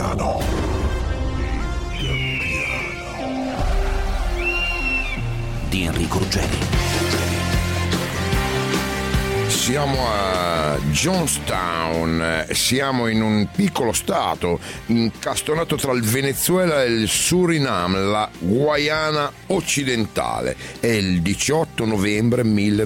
piano. Di Enrico Ruggeri. Siamo a Jonestown, siamo in un piccolo stato incastonato tra il Venezuela e il Suriname, la Guayana occidentale. È il 18 novembre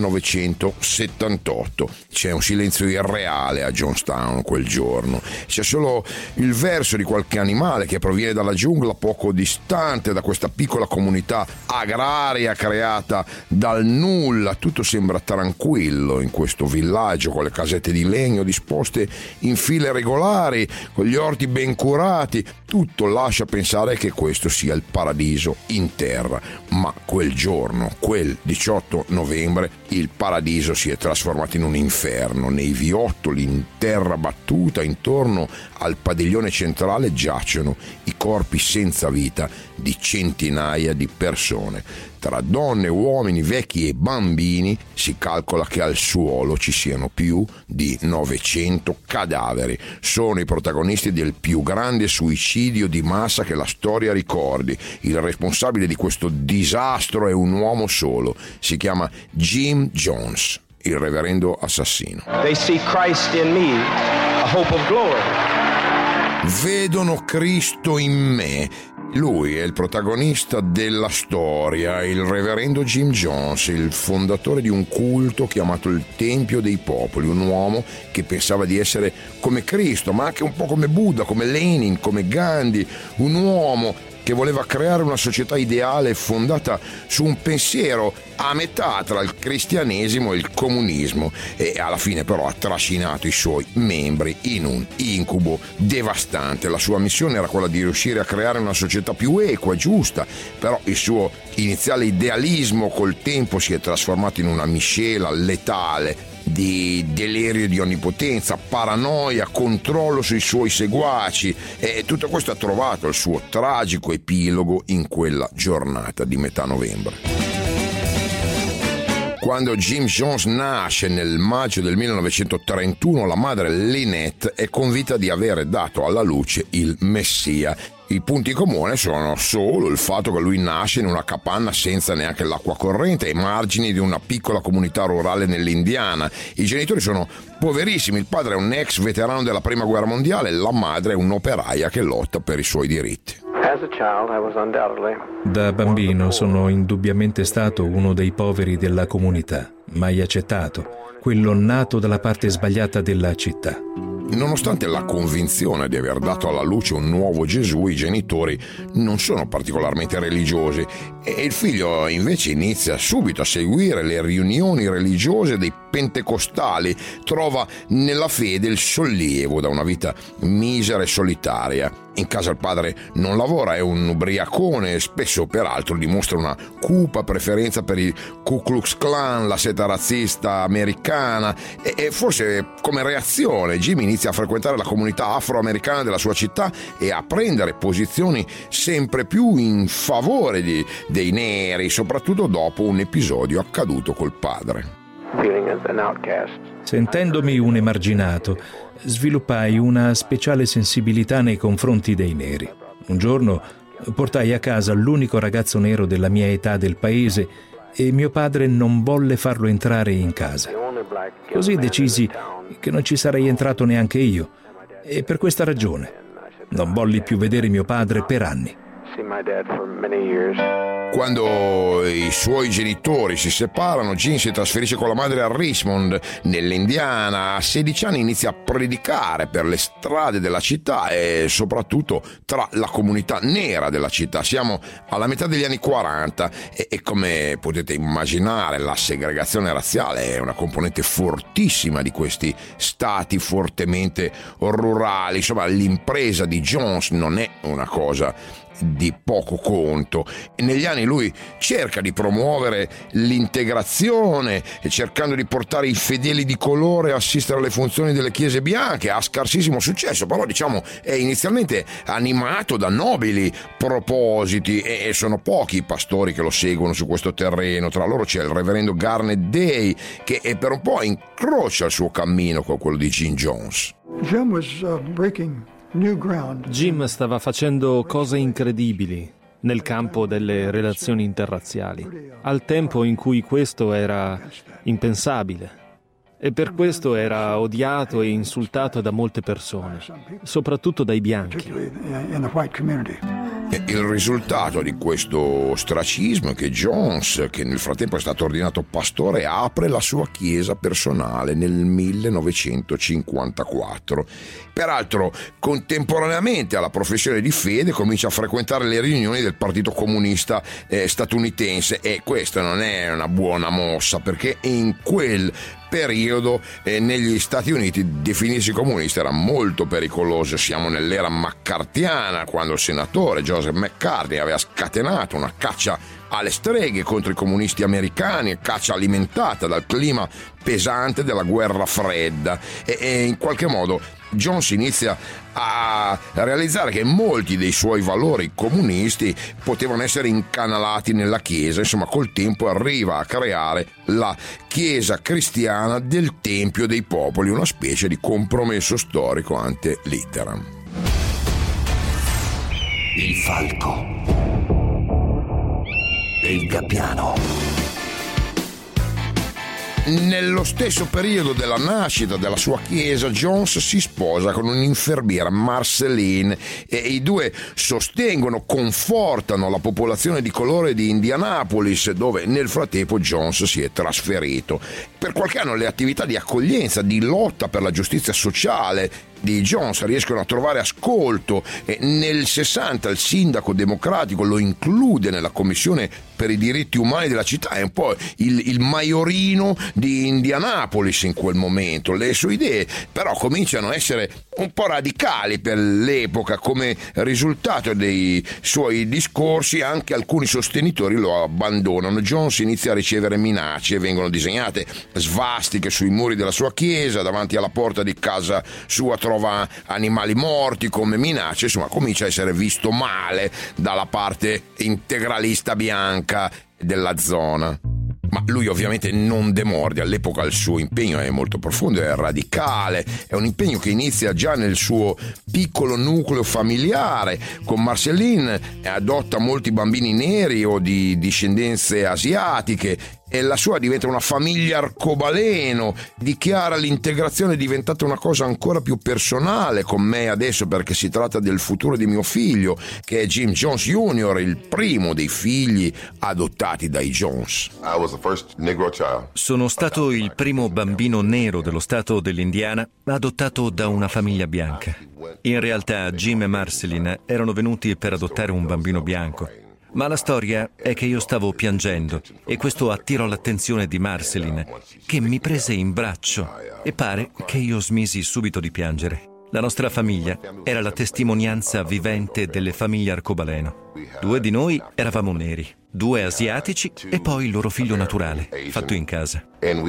1978. C'è un silenzio irreale a Jonestown quel giorno. C'è solo il verso di qualche animale che proviene dalla giungla poco distante da questa piccola comunità agraria creata dal nulla. Tutto sembra tranquillo in questo villaggio con le casette di legno disposte in file regolari, con gli orti ben curati. Tutto lascia pensare che questo sia il paradiso in terra, ma quel giorno, quel 18 novembre, il paradiso si è trasformato in un inferno. Nei viottoli in terra battuta intorno al padiglione centrale giacciono i corpi senza vita di centinaia di persone. Tra donne, uomini, vecchi e bambini si calcola che al suolo ci siano più di 900 cadaveri. Sono i protagonisti del più grande suicidio di massa che la storia ricordi. Il responsabile di questo disastro è un uomo solo. Si chiama Jim Jones, il reverendo assassino. They see Christ in me, a hope of glory. Vedono Cristo in me. Lui è il protagonista della storia, il reverendo Jim Jones, il fondatore di un culto chiamato il Tempio dei Popoli, un uomo che pensava di essere come Cristo, ma anche un po' come Buddha, come Lenin, come Gandhi, un uomo che voleva creare una società ideale fondata su un pensiero a metà tra il cristianesimo e il comunismo, e alla fine però ha trascinato i suoi membri in un incubo devastante. La sua missione era quella di riuscire a creare una società più equa, giusta, però il suo iniziale idealismo col tempo si è trasformato in una miscela letale di delirio di onnipotenza, paranoia, controllo sui suoi seguaci, e tutto questo ha trovato il suo tragico epilogo in quella giornata di metà novembre. Quando Jim Jones nasce nel maggio del 1931, la madre Lynette è convinta di avere dato alla luce il Messia. I punti in comune sono solo il fatto che lui nasce in una capanna senza neanche l'acqua corrente, ai margini di una piccola comunità rurale nell'Indiana. I genitori sono poverissimi, il padre è un ex veterano della prima guerra mondiale, la madre è un'operaia che lotta per i suoi diritti. Da bambino sono indubbiamente stato uno dei poveri della comunità, mai accettato, quello nato dalla parte sbagliata della città. Nonostante la convinzione di aver dato alla luce un nuovo Gesù, i genitori non sono particolarmente religiosi e il figlio invece inizia subito a seguire le riunioni religiose dei pentecostali, trova nella fede il sollievo da una vita misera e solitaria. In casa il padre non lavora, è un ubriacone e spesso peraltro dimostra una cupa preferenza per il Ku Klux Klan, la setta razzista americana, e forse come reazione Jim inizia a frequentare la comunità afroamericana della sua città e a prendere posizioni sempre più in favore dei neri, soprattutto dopo un episodio accaduto col padre. Sentendomi un emarginato, sviluppai una speciale sensibilità nei confronti dei neri. Un giorno portai a casa l'unico ragazzo nero della mia età del paese e mio padre non volle farlo entrare in casa. Così decisi che non ci sarei entrato neanche io, e per questa ragione non volli più vedere mio padre per anni. Quando i suoi genitori si separano, Jim si trasferisce con la madre a Richmond, nell'Indiana. A 16 anni inizia a predicare per le strade della città e soprattutto tra la comunità nera della città. Siamo alla metà degli anni 40 e come potete immaginare la segregazione razziale è una componente fortissima di questi stati fortemente rurali. Insomma, l'impresa di Jones non è una cosa di poco conto, e negli anni lui cerca di promuovere l'integrazione cercando di portare i fedeli di colore a assistere alle funzioni delle chiese bianche. Ha scarsissimo successo, però diciamo è inizialmente animato da nobili propositi e sono pochi i pastori che lo seguono su questo terreno. Tra loro c'è il reverendo Garnet Day, che per un po' incrocia il suo cammino con quello di Jim Jones. Jim was breaking Jim stava facendo cose incredibili nel campo delle relazioni interrazziali, al tempo in cui questo era impensabile. E per questo era odiato e insultato da molte persone, soprattutto dai bianchi. Il risultato di questo ostracismo è che Jones, che nel frattempo è stato ordinato pastore, apre la sua chiesa personale nel 1954. Peraltro, contemporaneamente alla professione di fede, comincia a frequentare le riunioni del Partito Comunista statunitense, e questa non è una buona mossa, perché in quel periodo negli Stati Uniti definirsi comunista era molto pericoloso. Siamo nell'era maccarthiana, quando il senatore Joseph McCarthy aveva scatenato una caccia alle streghe contro i comunisti americani, caccia alimentata dal clima pesante della guerra fredda, e in qualche modo Jones inizia a realizzare che molti dei suoi valori comunisti potevano essere incanalati nella Chiesa. Insomma, col tempo arriva a creare la Chiesa cristiana del Tempio dei Popoli, una specie di compromesso storico ante litteram. Il falco e il gabbiano. Nello stesso periodo della nascita della sua chiesa, Jones si sposa con un'infermiera, Marceline, e i due sostengono, confortano la popolazione di colore di Indianapolis, dove nel frattempo Jones si è trasferito. Per qualche anno le attività di accoglienza, di lotta per la giustizia sociale di Jones riescono a trovare ascolto, e nel 60 il sindaco democratico lo include nella commissione per i diritti umani della città. È un po' il maiorino di Indianapolis in quel momento. Le sue idee però cominciano a essere un po' radicali per l'epoca. Come risultato dei suoi discorsi, anche alcuni sostenitori lo abbandonano. Jones inizia a ricevere minacce, vengono disegnate svastiche sui muri della sua chiesa, davanti alla porta di casa sua trova animali morti come minacce. Insomma, comincia a essere visto male dalla parte integralista bianca della zona. Ma lui ovviamente non demorde. All'epoca il suo impegno è molto profondo, è radicale, è un impegno che inizia già nel suo piccolo nucleo familiare. Con Marceline adotta molti bambini neri o di discendenze asiatiche, e la sua diventa una famiglia arcobaleno. Dichiara l'integrazione è diventata una cosa ancora più personale con me adesso, perché si tratta del futuro di mio figlio, che è Jim Jones Jr., il primo dei figli adottati dai Jones. Sono stato il primo bambino nero dello stato dell'Indiana adottato da una famiglia bianca. In realtà Jim e Marceline erano venuti per adottare un bambino bianco. Ma la storia è che io stavo piangendo, e questo attirò l'attenzione di Marceline, che mi prese in braccio, e pare che io smisi subito di piangere. La nostra famiglia era la testimonianza vivente delle famiglie arcobaleno. 2 di noi eravamo neri, 2 asiatici e poi il loro figlio naturale, fatto in casa.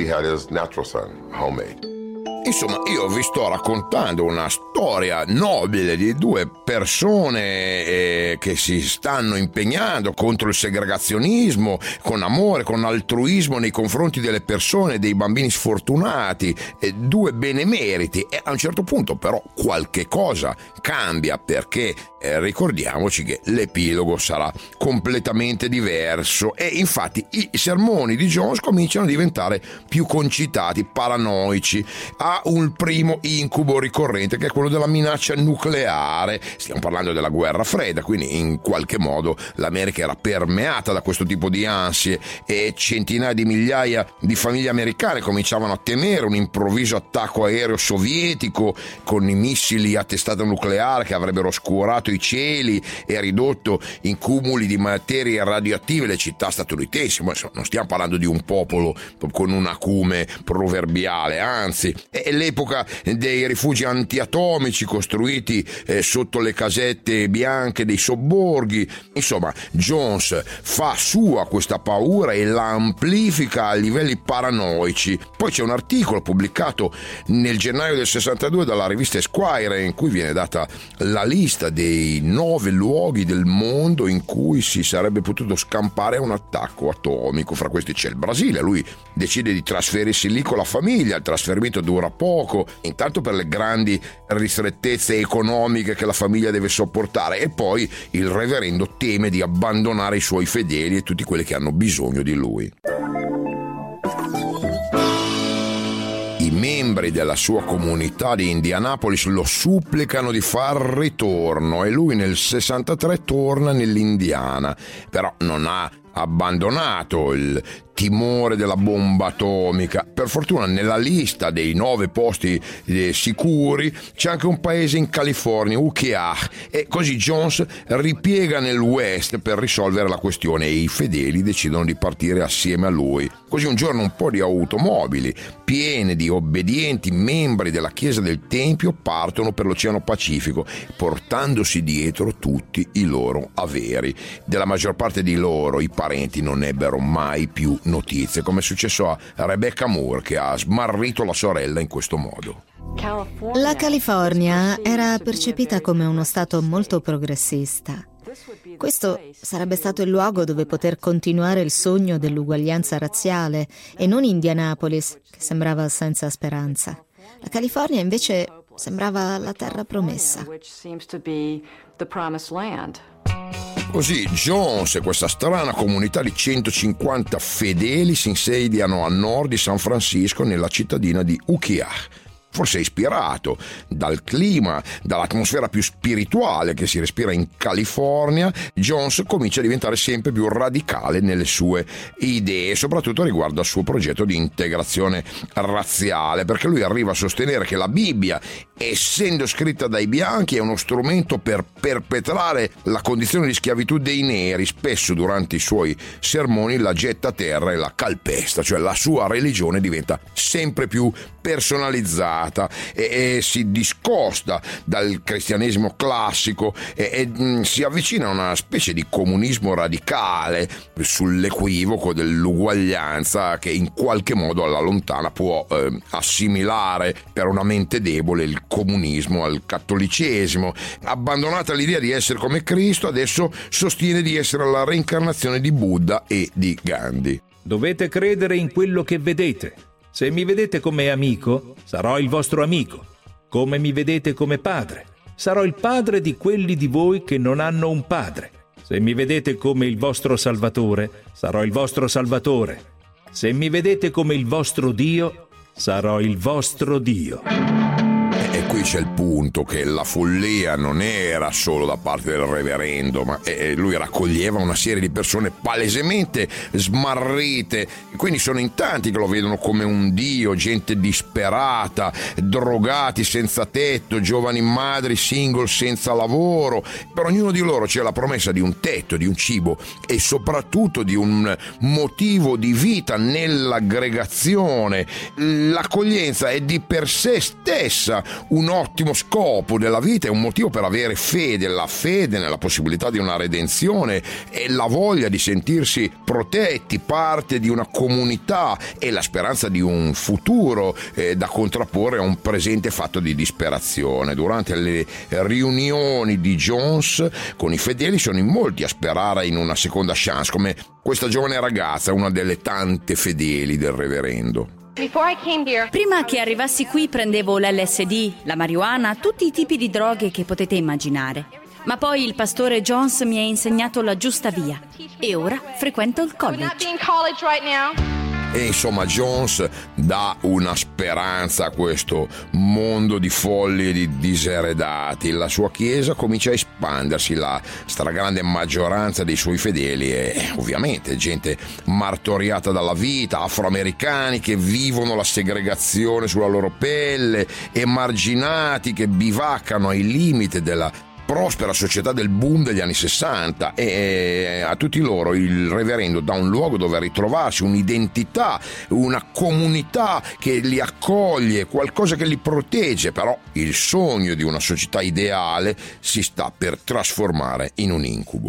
Insomma, io vi sto raccontando una storia nobile di 2 persone che si stanno impegnando contro il segregazionismo, con amore, con altruismo nei confronti delle persone, dei bambini sfortunati, 2 benemeriti. E a un certo punto però qualche cosa cambia, perché ricordiamoci che l'epilogo sarà completamente diverso, e infatti i sermoni di Jones cominciano a diventare più concitati, paranoici. Ha un primo incubo ricorrente, che è quello della minaccia nucleare. Stiamo parlando della guerra fredda, quindi in qualche modo l'America era permeata da questo tipo di ansie, e centinaia di migliaia di famiglie americane cominciavano a temere un improvviso attacco aereo sovietico con i missili a testata nucleare che avrebbero oscurato i cieli e ridotto in cumuli di materie radioattive le città statunitensi. Ma insomma, non stiamo parlando di un popolo con un acume proverbiale, anzi è l'epoca dei rifugi antiatomici costruiti sotto le casette bianche dei sobborghi. Insomma, Jones fa sua questa paura e la amplifica a livelli paranoici. Poi c'è un articolo pubblicato nel gennaio del 62 dalla rivista Esquire, in cui viene data la lista dei dei 9 luoghi del mondo in cui si sarebbe potuto scampare a un attacco atomico. Fra questi c'è il Brasile. Lui decide di trasferirsi lì con la famiglia. Il trasferimento dura poco, intanto per le grandi ristrettezze economiche che la famiglia deve sopportare, e poi il reverendo teme di abbandonare i suoi fedeli e tutti quelli che hanno bisogno di lui. I membri della sua comunità di Indianapolis lo supplicano di far ritorno e lui nel 63 torna nell'Indiana, però non ha abbandonato il timore della bomba atomica. Per fortuna nella lista dei 9 posti sicuri c'è anche un paese in California, Ukiah, e così Jones ripiega nel West per risolvere la questione e i fedeli decidono di partire assieme a lui. Così un giorno un po' di automobili piene di obbedienti membri della Chiesa del Tempio partono per l'Oceano Pacifico, portandosi dietro tutti i loro averi. Della maggior parte di loro i parenti non ebbero mai più notizie, come è successo a Rebecca Moore, che ha smarrito la sorella in questo modo. La California era percepita come uno stato molto progressista. Questo sarebbe stato il luogo dove poter continuare il sogno dell'uguaglianza razziale e non Indianapolis, che sembrava senza speranza. La California invece sembrava la terra promessa. Così Jones e questa strana comunità di 150 fedeli si insediano a nord di San Francisco, nella cittadina di Ukiah. Forse ispirato dal clima, dall'atmosfera più spirituale che si respira in California, Jones comincia a diventare sempre più radicale nelle sue idee, soprattutto riguardo al suo progetto di integrazione razziale, perché lui arriva a sostenere che la Bibbia, essendo scritta dai bianchi, è uno strumento per perpetrare la condizione di schiavitù dei neri. Spesso durante i suoi sermoni la getta a terra e la calpesta, cioè la sua religione diventa sempre più personalizzata e si discosta dal cristianesimo classico e si avvicina a una specie di comunismo radicale sull'equivoco dell'uguaglianza che in qualche modo alla lontana può assimilare per una mente debole il comunismo al cattolicesimo. Abbandonata l'idea di essere come Cristo, adesso sostiene di essere la reincarnazione di Buddha e di Gandhi. Dovete credere in quello che vedete. Se mi vedete come amico, sarò il vostro amico. Come mi vedete come padre, sarò il padre di quelli di voi che non hanno un padre. Se mi vedete come il vostro Salvatore, sarò il vostro Salvatore. Se mi vedete come il vostro Dio, sarò il vostro Dio. E qui c'è il punto, che la follia non era solo da parte del reverendo, ma lui raccoglieva una serie di persone palesemente smarrite, quindi sono in tanti che lo vedono come un dio, gente disperata, drogati senza tetto, giovani madri single senza lavoro. Per ognuno di loro c'è la promessa di un tetto, di un cibo e soprattutto di un motivo di vita nell'aggregazione. L'accoglienza è di per sé stessa un ottimo scopo della vita, è un motivo per avere fede, la fede nella possibilità di una redenzione e la voglia di sentirsi protetti, parte di una comunità e la speranza di un futuro da contrapporre a un presente fatto di disperazione. Durante le riunioni di Jones con i fedeli sono in molti a sperare in una seconda chance, come questa giovane ragazza, una delle tante fedeli del reverendo. Prima che arrivassi qui prendevo l'LSD, la marijuana, tutti i tipi di droghe che potete immaginare. Ma poi il pastore Jones mi ha insegnato la giusta via e ora frequento il college. E insomma Jones dà una speranza a questo mondo di folli e di diseredati. La sua chiesa comincia a espandersi, la stragrande maggioranza dei suoi fedeli è ovviamente gente martoriata dalla vita, afroamericani che vivono la segregazione sulla loro pelle, emarginati che bivaccano ai limiti della prospera società del boom degli anni 60 e a tutti loro il reverendo dà un luogo dove ritrovarsi, un'identità, una comunità che li accoglie, qualcosa che li protegge. Però il sogno di una società ideale si sta per trasformare in un incubo.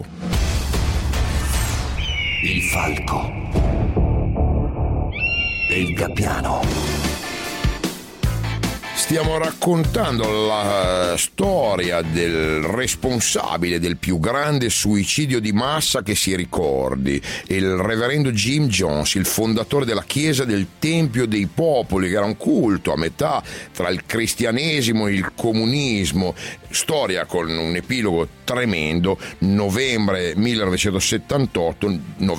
Il falco e il gabbiano. Stiamo raccontando la storia del responsabile del più grande suicidio di massa che si ricordi, il reverendo Jim Jones, il fondatore della Chiesa del Tempio dei Popoli, che era un culto a metà tra il cristianesimo e il comunismo. Storia con un epilogo tremendo. Novembre 1978,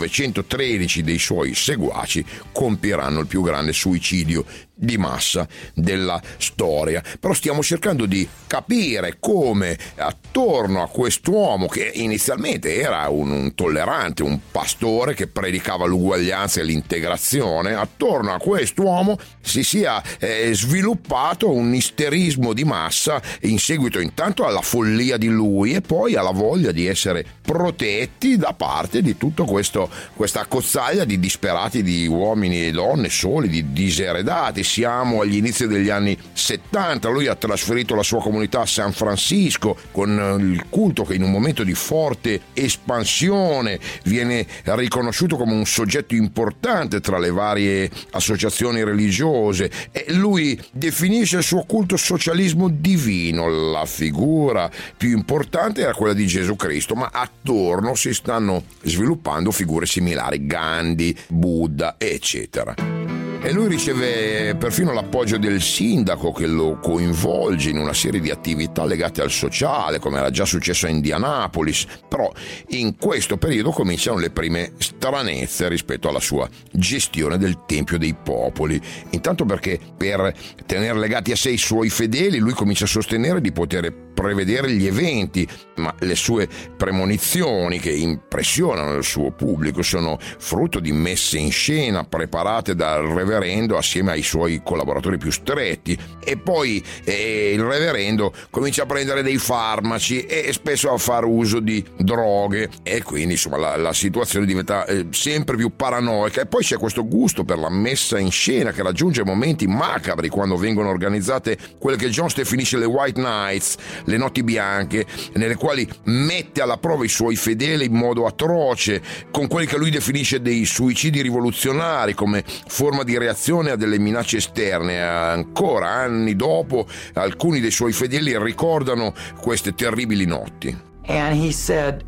913 dei suoi seguaci compiranno il più grande suicidio di massa della storia. Però stiamo cercando di capire come attorno a quest'uomo, che inizialmente era un tollerante, un pastore che predicava l'uguaglianza e l'integrazione, attorno a quest'uomo si sia sviluppato un isterismo di massa in seguito intanto alla follia di lui e poi alla voglia di essere protetti da parte di tutto questa accozzaglia di disperati, di uomini e donne soli, di diseredati. Siamo agli inizi degli anni 70, lui ha trasferito la sua comunità a San Francisco con il culto che in un momento di forte espansione viene riconosciuto come un soggetto importante tra le varie associazioni religiose, e lui definisce il suo culto socialismo divino. La figura più importante era quella di Gesù Cristo, ma attorno si stanno sviluppando figure similari, Gandhi, Buddha, eccetera. E lui riceve perfino l'appoggio del sindaco, che lo coinvolge in una serie di attività legate al sociale, come era già successo a Indianapolis. Però in questo periodo cominciano le prime stranezze rispetto alla sua gestione del Tempio dei Popoli. Intanto perché per tenere legati a sé i suoi fedeli lui comincia a sostenere di poter prevedere gli eventi, ma le sue premonizioni, che impressionano il suo pubblico, sono frutto di messe in scena preparate dal reverendo assieme ai suoi collaboratori più stretti. E poi il reverendo comincia a prendere dei farmaci e spesso a fare uso di droghe, e quindi insomma la situazione diventa sempre più paranoica. E poi c'è questo gusto per la messa in scena che raggiunge momenti macabri quando vengono organizzate quelle che Jones definisce le White Nights, le notti bianche, nelle quali mette alla prova i suoi fedeli in modo atroce, con quelli che lui definisce dei suicidi rivoluzionari come forma di reazione a delle minacce esterne. Ancora anni dopo alcuni dei suoi fedeli ricordano queste terribili notti. And he said,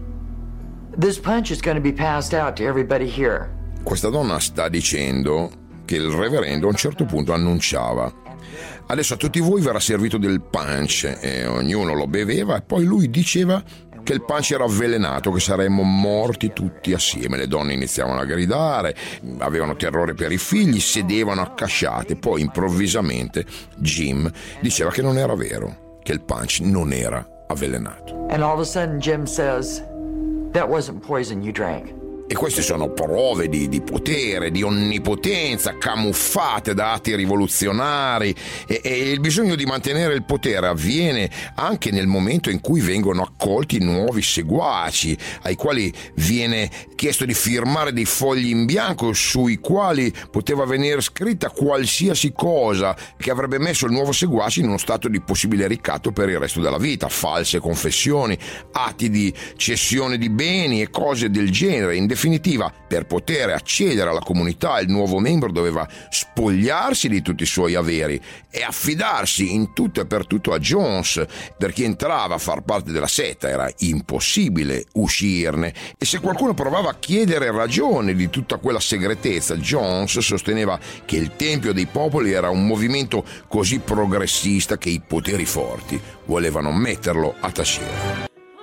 "This punch is going to be passed out to everybody here." Questa donna sta dicendo che il reverendo a un certo punto annunciava: adesso a tutti voi verrà servito del punch, e ognuno lo beveva, e poi lui diceva che il punch era avvelenato, che saremmo morti tutti assieme. Le donne iniziavano a gridare, avevano terrore per i figli, sedevano accasciate. Poi improvvisamente Jim diceva che non era vero, che il punch non era avvelenato. And all of a sudden Jim says, "That wasn't poison you drank." E queste sono prove di potere, di onnipotenza, camuffate da atti rivoluzionari, e il bisogno di mantenere il potere avviene anche nel momento in cui vengono accolti nuovi seguaci, ai quali viene chiesto di firmare dei fogli in bianco sui quali poteva venire scritta qualsiasi cosa che avrebbe messo il nuovo seguace in uno stato di possibile ricatto per il resto della vita: false confessioni, atti di cessione di beni e cose del genere. In definitiva, per poter accedere alla comunità, il nuovo membro doveva spogliarsi di tutti i suoi averi e affidarsi in tutto e per tutto a Jones. Per chi entrava a far parte della setta era impossibile uscirne, e se qualcuno provava a chiedere ragione di tutta quella segretezza, Jones sosteneva che il Tempio dei Popoli era un movimento così progressista che i poteri forti volevano metterlo a tacere.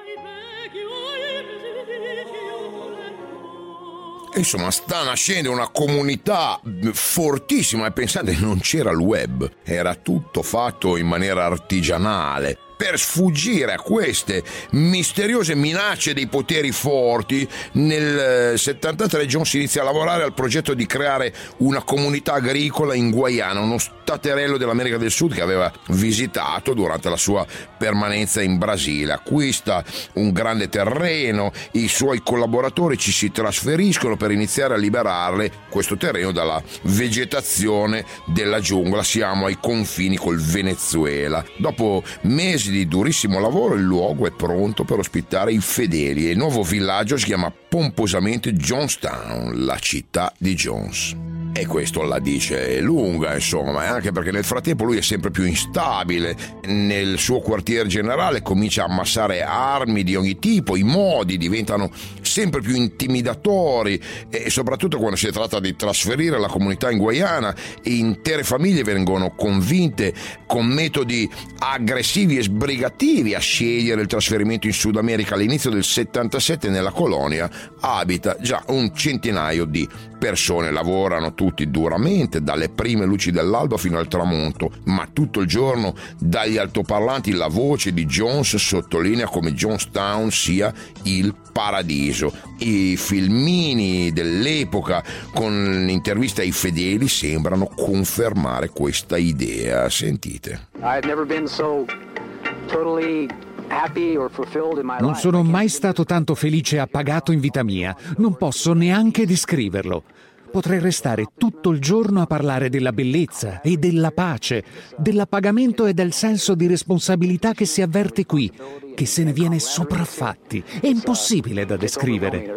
Insomma, sta nascendo una comunità fortissima, e pensate, non c'era il web, era tutto fatto in maniera artigianale. Per sfuggire a queste misteriose minacce dei poteri forti, nel 73 Jones inizia a lavorare al progetto di creare una comunità agricola in Guyana, uno staterello dell'America del Sud che aveva visitato durante la sua permanenza in Brasile. Acquista un grande terreno, i suoi collaboratori ci si trasferiscono per iniziare a liberare questo terreno dalla vegetazione della giungla. Siamo ai confini col Venezuela. Dopo mesi di durissimo lavoro, il luogo è pronto per ospitare i fedeli, e il nuovo villaggio si chiama pomposamente Jonestown, la città di Jones. E questo la dice lunga, insomma, anche perché nel frattempo lui è sempre più instabile. Nel suo quartier generale comincia a ammassare armi di ogni tipo, i modi diventano sempre più intimidatori e soprattutto quando si tratta di trasferire la comunità in Guyana, intere famiglie vengono convinte con metodi aggressivi e sbrigativi a scegliere il trasferimento in Sud America. All'inizio del 77 nella colonia abita già un centinaio di persone, lavorano tutti duramente dalle prime luci dell'alba fino al tramonto, ma tutto il giorno dagli altoparlanti la voce di Jones sottolinea come Jonestown sia il paradiso. I filmini dell'epoca con interviste ai fedeli sembrano confermare questa idea. Sentite. Non sono mai stato tanto felice e appagato in vita mia. Non posso neanche descriverlo. Potrei restare tutto il giorno a parlare della bellezza e della pace, dell'appagamento e del senso di responsabilità che si avverte qui, che se ne viene sopraffatti. È impossibile da descrivere.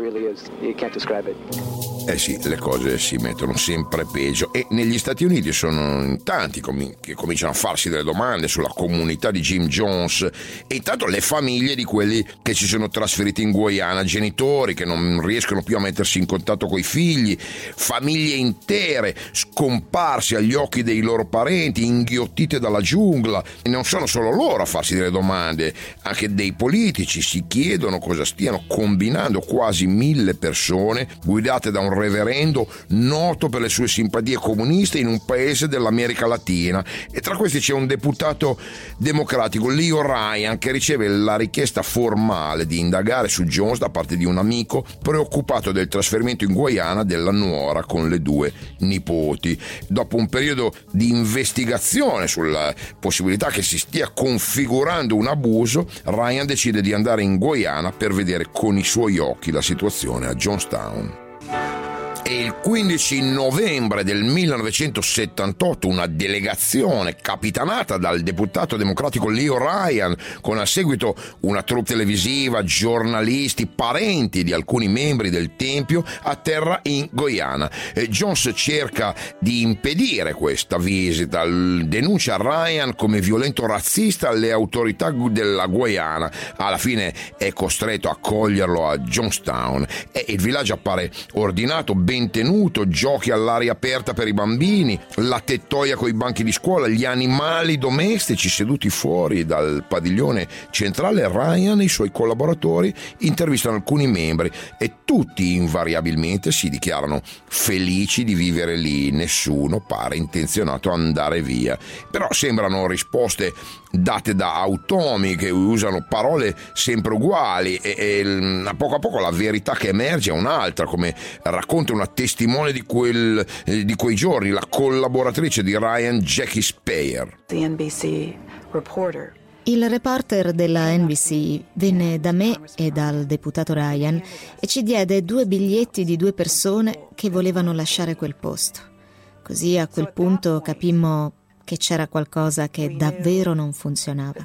Eh sì, le cose si mettono sempre peggio e negli Stati Uniti sono in tanti che cominciano a farsi delle domande sulla comunità di Jim Jones e intanto le famiglie di quelli che si sono trasferiti in Guyana, genitori che non riescono più a mettersi in contatto coi figli, famiglie intere scomparse agli occhi dei loro parenti, inghiottite dalla giungla. E non sono solo loro a farsi delle domande, anche dei politici si chiedono cosa stiano combinando quasi 1000 persone guidate da un reverendo noto per le sue simpatie comuniste in un paese dell'America Latina, e tra questi c'è un deputato democratico, Leo Ryan, che riceve la richiesta formale di indagare su Jones da parte di un amico preoccupato del trasferimento in Guyana della nuora con le 2 nipoti. Dopo un periodo di investigazione sulla possibilità che si stia configurando un abuso, Ryan decide di andare in Guyana per vedere con i suoi occhi la situazione a Jonestown. E il 15 novembre del 1978 una delegazione capitanata dal deputato democratico Leo Ryan, con a seguito una troupe televisiva, giornalisti, parenti di alcuni membri del Tempio, atterra in Guyana. Jones cerca di impedire questa visita, denuncia Ryan come violento razzista alle autorità della Guyana. Alla fine è costretto a accoglierlo a Jonestown e il villaggio appare ordinato, ben tenuto, giochi all'aria aperta per i bambini, la tettoia coi banchi di scuola, gli animali domestici seduti fuori dal padiglione centrale. Ryan e i suoi collaboratori intervistano alcuni membri e tutti invariabilmente si dichiarano felici di vivere lì, nessuno pare intenzionato ad andare via. Però sembrano risposte date da automi che usano parole sempre uguali e a poco la verità che emerge è un'altra, come racconta una testimone di quei giorni, la collaboratrice di Ryan, Jackie Speyer. Il reporter della NBC venne da me e dal deputato Ryan e ci diede 2 biglietti di 2 persone che volevano lasciare quel posto. Così a quel punto capimmo che c'era qualcosa che davvero non funzionava.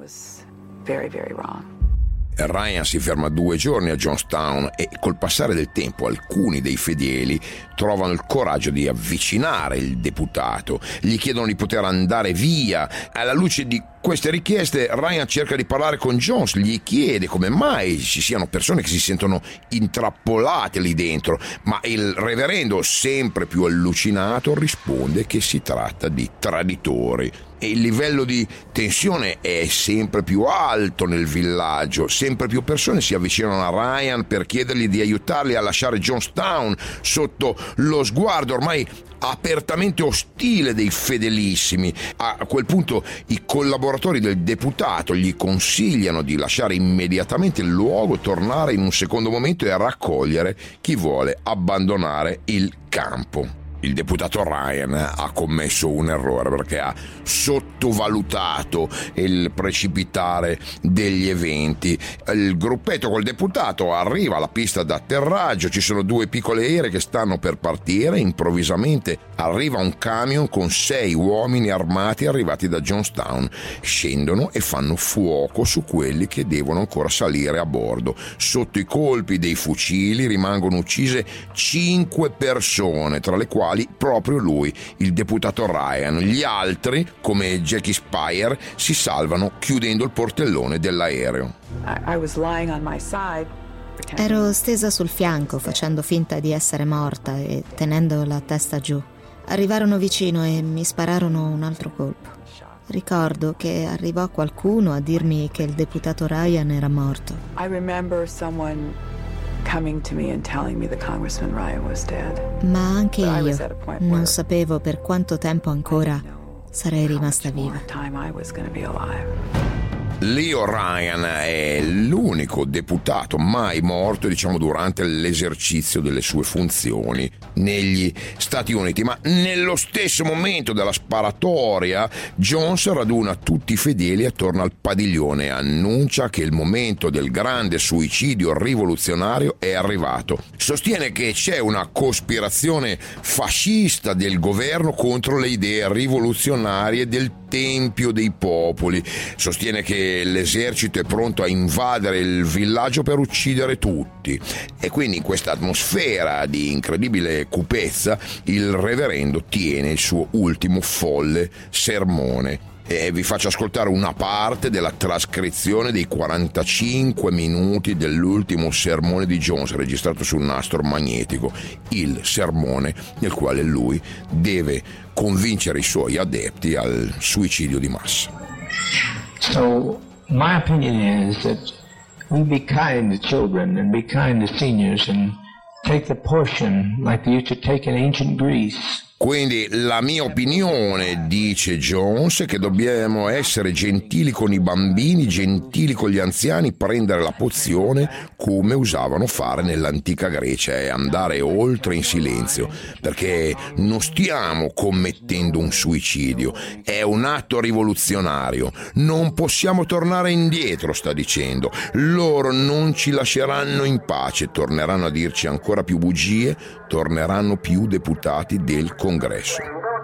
Ryan si ferma 2 giorni a Jonestown e col passare del tempo alcuni dei fedeli trovano il coraggio di avvicinare il deputato, gli chiedono di poter andare via. Alla luce di queste richieste Ryan cerca di parlare con Jones, gli chiede come mai ci siano persone che si sentono intrappolate lì dentro, ma il reverendo, sempre più allucinato, risponde che si tratta di traditori. E il livello di tensione è sempre più alto nel villaggio, sempre più persone si avvicinano a Ryan per chiedergli di aiutarli a lasciare Jonestown sotto lo sguardo ormai apertamente ostile dei fedelissimi. A quel punto i collaboratori del deputato gli consigliano di lasciare immediatamente il luogo, tornare in un secondo momento e raccogliere chi vuole abbandonare il campo. Il deputato Ryan ha commesso un errore perché ha sottovalutato il precipitare degli eventi. Il gruppetto col deputato arriva alla pista d'atterraggio, ci sono 2 piccole aeree che stanno per partire. Improvvisamente arriva un camion con 6 uomini armati arrivati da Jonestown. Scendono e fanno fuoco su quelli che devono ancora salire a bordo. Sotto i colpi dei fucili rimangono uccise 5 persone, tra le quali quali proprio lui, il deputato Ryan. Gli altri, come Jackie Speier, si salvano chiudendo il portellone dell'aereo. Ero stesa sul fianco, facendo finta di essere morta e tenendo la testa giù. Arrivarono vicino e mi spararono un altro colpo. Ricordo che arrivò qualcuno a dirmi che il deputato Ryan era morto. Ma anche io non sapevo per quanto tempo ancora sarei rimasta viva. Leo Ryan è l'unico deputato mai morto, durante l'esercizio delle sue funzioni negli Stati Uniti. Ma nello stesso momento della sparatoria, Jones raduna tutti i fedeli attorno al padiglione e annuncia che il momento del grande suicidio rivoluzionario è arrivato. Sostiene che c'è una cospirazione fascista del governo contro le idee rivoluzionarie del Tempio dei Popoli. Sostiene che l'esercito è pronto a invadere il villaggio per uccidere tutti. E quindi in questa atmosfera di incredibile cupezza il reverendo tiene il suo ultimo folle sermone. E vi faccio ascoltare una parte della trascrizione dei 45 minuti dell'ultimo sermone di Jones, registrato sul nastro magnetico, il sermone nel quale lui deve convincere i suoi adepti al suicidio di massa. So, my opinion is that we be kind to children and be kind to seniors and take the portion like they used to take in ancient Greece. Quindi la mia opinione, dice Jones, è che dobbiamo essere gentili con i bambini, gentili con gli anziani, prendere la pozione come usavano fare nell'antica Grecia e andare oltre in silenzio, perché non stiamo commettendo un suicidio, è un atto rivoluzionario, non possiamo tornare indietro, sta dicendo. Loro non ci lasceranno in pace, torneranno a dirci ancora più bugie, torneranno più deputati del Congresso.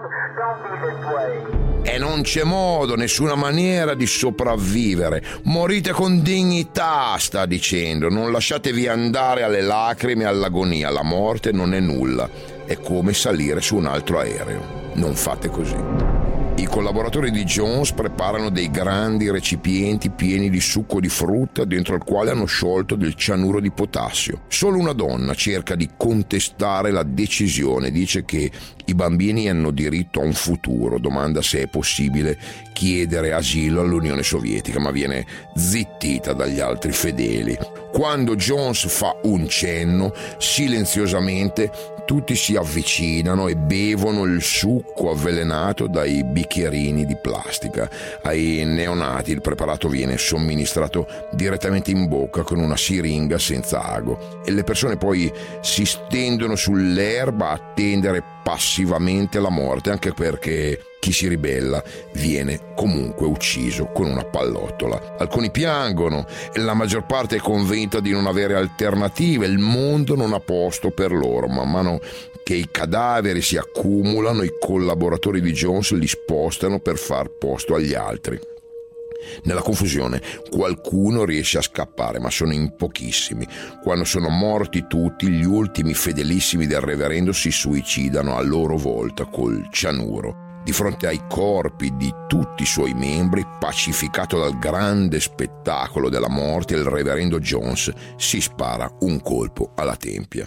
E non c'è modo, nessuna maniera di sopravvivere. Morite con dignità, sta dicendo. Non lasciatevi andare alle lacrime e all'agonia. La morte non è nulla. È come salire su un altro aereo. Non fate così. I collaboratori di Jones preparano dei grandi recipienti pieni di succo di frutta dentro il quale hanno sciolto del cianuro di potassio. Solo una donna cerca di contestare la decisione, dice che i bambini hanno diritto a un futuro, domanda se è possibile chiedere asilo all'Unione Sovietica, ma viene zittita dagli altri fedeli. Quando Jones fa un cenno, silenziosamente tutti si avvicinano e bevono il succo avvelenato dai bicchierini di plastica. Ai neonati il preparato viene somministrato direttamente in bocca con una siringa senza ago e le persone poi si stendono sull'erba a attendere passivamente la morte, anche perché chi si ribella viene comunque ucciso con una pallottola. Alcuni piangono e la maggior parte è convinta di non avere alternative, il mondo non ha posto per loro. Man mano che i cadaveri si accumulano, i collaboratori di Jones li spostano per far posto agli altri. Nella confusione qualcuno riesce a scappare, ma sono in pochissimi. Quando sono morti tutti, gli ultimi fedelissimi del reverendo si suicidano a loro volta col cianuro. Di fronte ai corpi di tutti i suoi membri, pacificato dal grande spettacolo della morte, il reverendo Jones si spara un colpo alla tempia.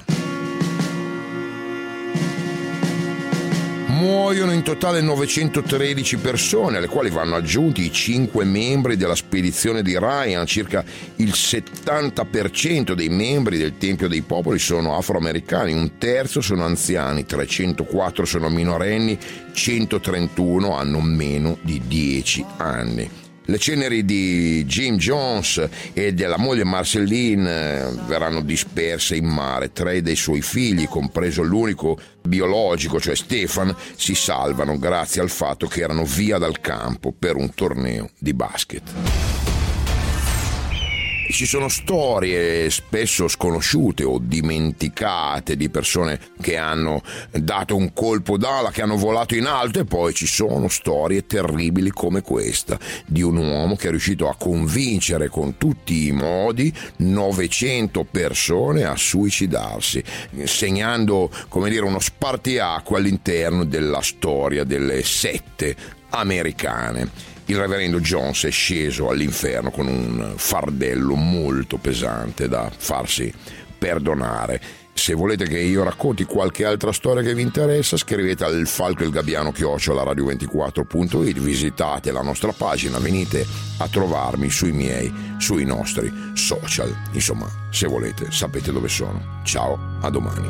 Muoiono in totale 913 persone, alle quali vanno aggiunti i 5 membri della spedizione di Ryan. Circa il 70% dei membri del Tempio dei Popoli sono afroamericani, un terzo sono anziani, 304 sono minorenni, 131 hanno meno di 10 anni. Le ceneri di Jim Jones e della moglie Marceline verranno disperse in mare. 3 dei suoi figli, compreso l'unico biologico, cioè Stefan, si salvano grazie al fatto che erano via dal campo per un torneo di basket. Ci sono storie spesso sconosciute o dimenticate di persone che hanno dato un colpo d'ala, che hanno volato in alto, e poi ci sono storie terribili come questa di un uomo che è riuscito a convincere con tutti i modi 900 persone a suicidarsi, segnando, come dire, uno spartiacque all'interno della storia delle sette americane. Il reverendo Jones è sceso all'inferno con un fardello molto pesante da farsi perdonare. Se volete che io racconti qualche altra storia che vi interessa, scrivete al falcoilgabbiano@radio24.it, visitate la nostra pagina, venite a trovarmi sui nostri social. Insomma, se volete, sapete dove sono. Ciao, a domani.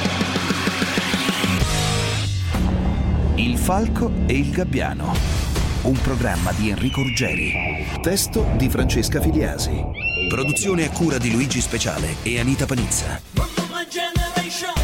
Il Falco e il Gabbiano, un programma di Enrico Ruggeri. Testo di Francesca Filiasi. Produzione a cura di Luigi Speciale e Anita Panizza.